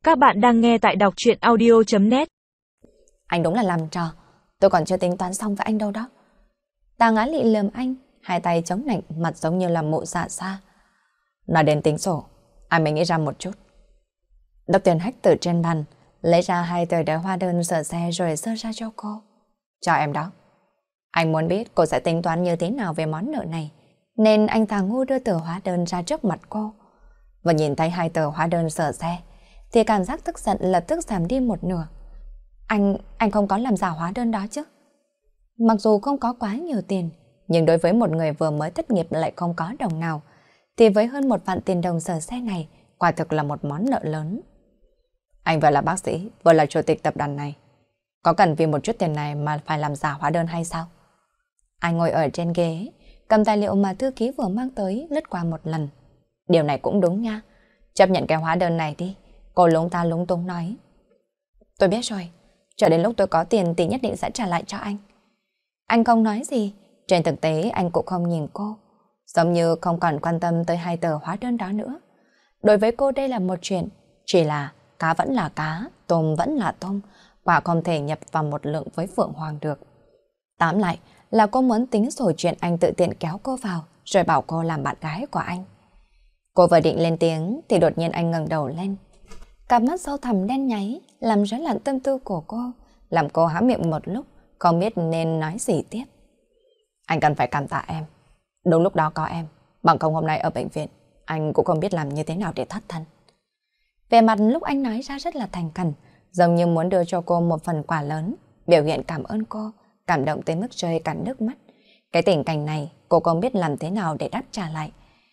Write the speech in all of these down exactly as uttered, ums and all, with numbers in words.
Các bạn đang nghe tại đọc truyện audio chấm net. Anh đúng là làm trò, tôi còn chưa tính toán xong với anh đâu đó. Tàng Á Lị lườm anh, hai tay chống nạnh, mặt giống như là mụ dạ xa. Nói đến tính sổ, anh mới nghĩ ra một chút. Đốc Tiền Hách từ trên bàn, lấy ra hai tờ đỡ hóa đơn sửa xe rồi dơ ra cho cô. Cho em đó. Anh muốn biết cô sẽ tính toán như thế nào về món nợ này, nên anh ta ngu đưa tờ hóa đơn ra trước mặt cô. Và nhìn thấy hai tờ hóa đơn sửa xe, thì cảm giác tức giận lập tức giảm đi một nửa. Anh, anh không có làm giả hóa đơn đó chứ? Mặc dù không có quá nhiều tiền, nhưng đối với một người vừa mới thất nghiệp lại không có đồng nào, thì với hơn một vạn tiền đồng sửa xe này, quả thực là một món nợ lớn. Anh vừa là bác sĩ, vừa là chủ tịch tập đoàn này. Có cần vì một chút tiền này mà phải làm giả hóa đơn hay sao? Anh ngồi ở trên ghế, cầm tài liệu mà thư ký vừa mang tới lướt qua một lần. Điều này cũng đúng nha. Chấp nhận cái hóa đơn này đi. Cô lúng ta lúng túng nói. Tôi biết rồi. Chờ đến lúc tôi có tiền thì nhất định sẽ trả lại cho anh. Anh không nói gì. Trên thực tế anh cũng không nhìn cô. Giống như không còn quan tâm tới hai tờ hóa đơn đó nữa. Đối với cô đây là một chuyện. Chỉ là cá vẫn là cá, tôm vẫn là tôm. Quả không thể nhập vào một lượng với Phượng Hoàng được. Tóm lại là cô muốn tính sổ chuyện anh tự tiện kéo cô vào rồi bảo cô làm bạn gái của anh. Cô vừa định lên tiếng thì đột nhiên anh ngẩng đầu lên. Cặp mắt sâu thẳm đen nháy làm rối loạn tâm tư của cô, làm cô há miệng một lúc không biết nên nói gì tiếp. Anh cần phải cảm tạ em. Đúng lúc đó có em, bằng không hôm nay ở bệnh viện anh cũng không biết làm như thế nào để thoát thân. Về mặt lúc anh nói ra rất là thành khẩn, giống như muốn đưa cho cô một phần quà lớn, biểu hiện cảm ơn cô, cảm động tới mức rơi cả nước mắt. Cái tình cảnh này cô không biết làm thế nào để đáp trả lại.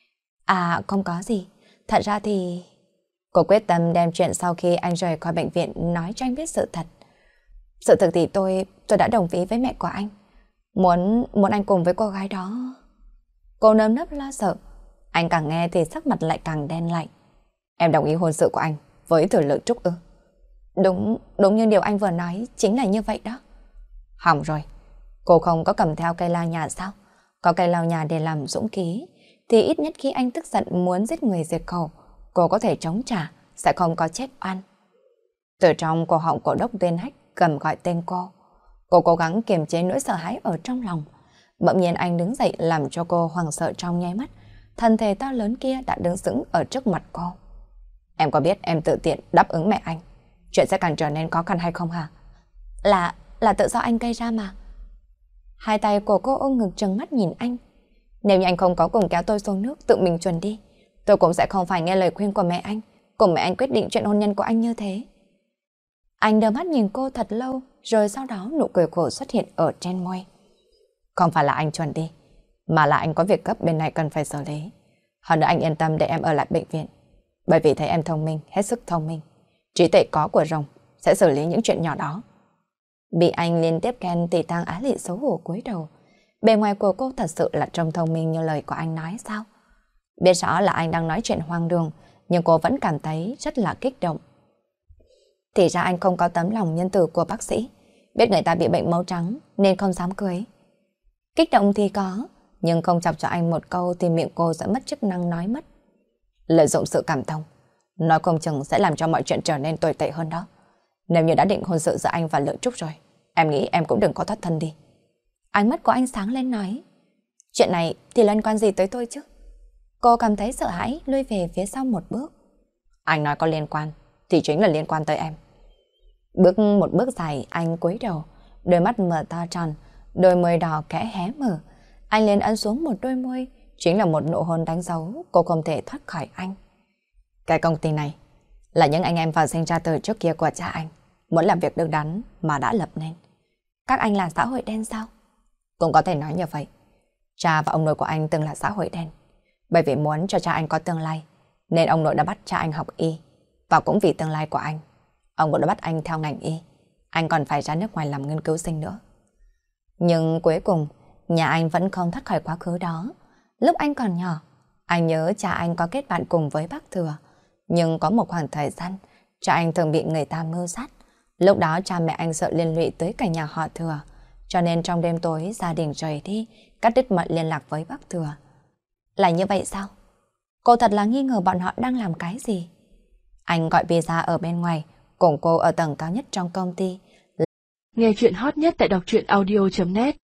À không có gì, thật ra thì... Cô quyết tâm đem chuyện sau khi anh rời khỏi bệnh viện nói cho anh biết sự thật. Sự thực thì tôi, tôi đã đồng ý với mẹ của anh. Muốn, muốn anh cùng với cô gái đó. Cô nơm nớp lo sợ. Anh càng nghe thì sắc mặt lại càng đen lại. Em đồng ý hôn sự của anh với Thừa Lượng Trúc ư? Đúng, đúng như điều anh vừa nói, chính là như vậy đó. Hỏng rồi, cô không có cầm theo cây lao nhà sao? Có cây lao nhà để làm dũng khí, thì ít nhất khi anh tức giận muốn giết người diệt khẩu, cô có thể chống trả, sẽ không có chết oan. Từ trong cổ họng của Đốc Tuyên Hách cầm gọi tên cô. Cô cố gắng kiềm chế nỗi sợ hãi ở trong lòng. Bỗng nhiên anh đứng dậy làm cho cô hoảng sợ trong nháy mắt. Thân thể to lớn kia đã đứng sững ở trước mặt cô. Em có biết em tự tiện đáp ứng mẹ anh, chuyện sẽ càng trở nên khó khăn hay không hả? Là, là tự do anh gây ra mà. Hai tay của cô ôm ngực trừng mắt nhìn anh. Nếu như anh không có cùng kéo tôi xuống nước tự mình chuẩn đi, tôi cũng sẽ không phải nghe lời khuyên của mẹ anh, cùng mẹ anh quyết định chuyện hôn nhân của anh như thế. Anh đưa mắt nhìn cô thật lâu, rồi sau đó nụ cười khổ xuất hiện ở trên môi. Không phải là anh chuẩn đi, mà là anh có việc gấp bên này cần phải xử lý. Hơn nữa anh yên tâm để em ở lại bệnh viện, bởi vì thấy em thông minh, hết sức thông minh. Trí tuệ có của rồng, sẽ xử lý những chuyện nhỏ đó. Bị anh liên tiếp khen thì Tàng Á Lị xấu hổ cúi đầu. Bề ngoài của cô thật sự là trông thông minh như lời của anh nói sao? Biết rõ là anh đang nói chuyện hoang đường, nhưng cô vẫn cảm thấy rất là kích động. Thì ra anh không có tấm lòng nhân từ của bác sĩ, biết người ta bị bệnh máu trắng nên không dám cưới. Kích động thì có, nhưng không chọc cho anh một câu thì miệng cô sẽ mất chức năng nói mất. Lợi dụng sự cảm thông, nói không chừng sẽ làm cho mọi chuyện trở nên tồi tệ hơn đó. Nếu như đã định hôn sự giữa anh và Lượng Trúc rồi, em nghĩ em cũng đừng có thoát thân đi. Ánh mắt của anh sáng lên nói. Chuyện này thì liên quan gì tới tôi chứ? Cô cảm thấy sợ hãi lui về phía sau một bước. Anh nói có liên quan thì chính là liên quan tới em. Bước một bước dài anh cúi đầu, đôi mắt mở to tròn, đôi môi đỏ kẽ hé mở. Anh liền ấn xuống một đôi môi, chính là một nụ hôn đánh dấu cô không thể thoát khỏi anh. Cái công ty này là những anh em vào sinh ra từ trước kia của cha anh, muốn làm việc đứng đắn mà đã lập nên. Các anh là xã hội đen sao? Cũng có thể nói như vậy. Cha và ông nội của anh từng là xã hội đen. Bởi vì muốn cho cha anh có tương lai, nên ông nội đã bắt cha anh học y. Và cũng vì tương lai của anh, ông cũng đã bắt anh theo ngành y. Anh còn phải ra nước ngoài làm nghiên cứu sinh nữa. Nhưng cuối cùng, nhà anh vẫn không thoát khỏi quá khứ đó. Lúc anh còn nhỏ, anh nhớ cha anh có kết bạn cùng với bác Thừa. Nhưng có một khoảng thời gian, cha anh thường bị người ta mưu sát. Lúc đó cha mẹ anh sợ liên lụy tới cả nhà họ Thừa. Cho nên trong đêm tối gia đình rời đi, cắt đứt mọi liên lạc với bác Thừa. Là như vậy sao? Cô thật là nghi ngờ bọn họ đang làm cái gì. Anh gọi pizza ở bên ngoài, cùng cô ở tầng cao nhất trong công ty. Nghe chuyện hot nhất tại đọc truyện audio chấm net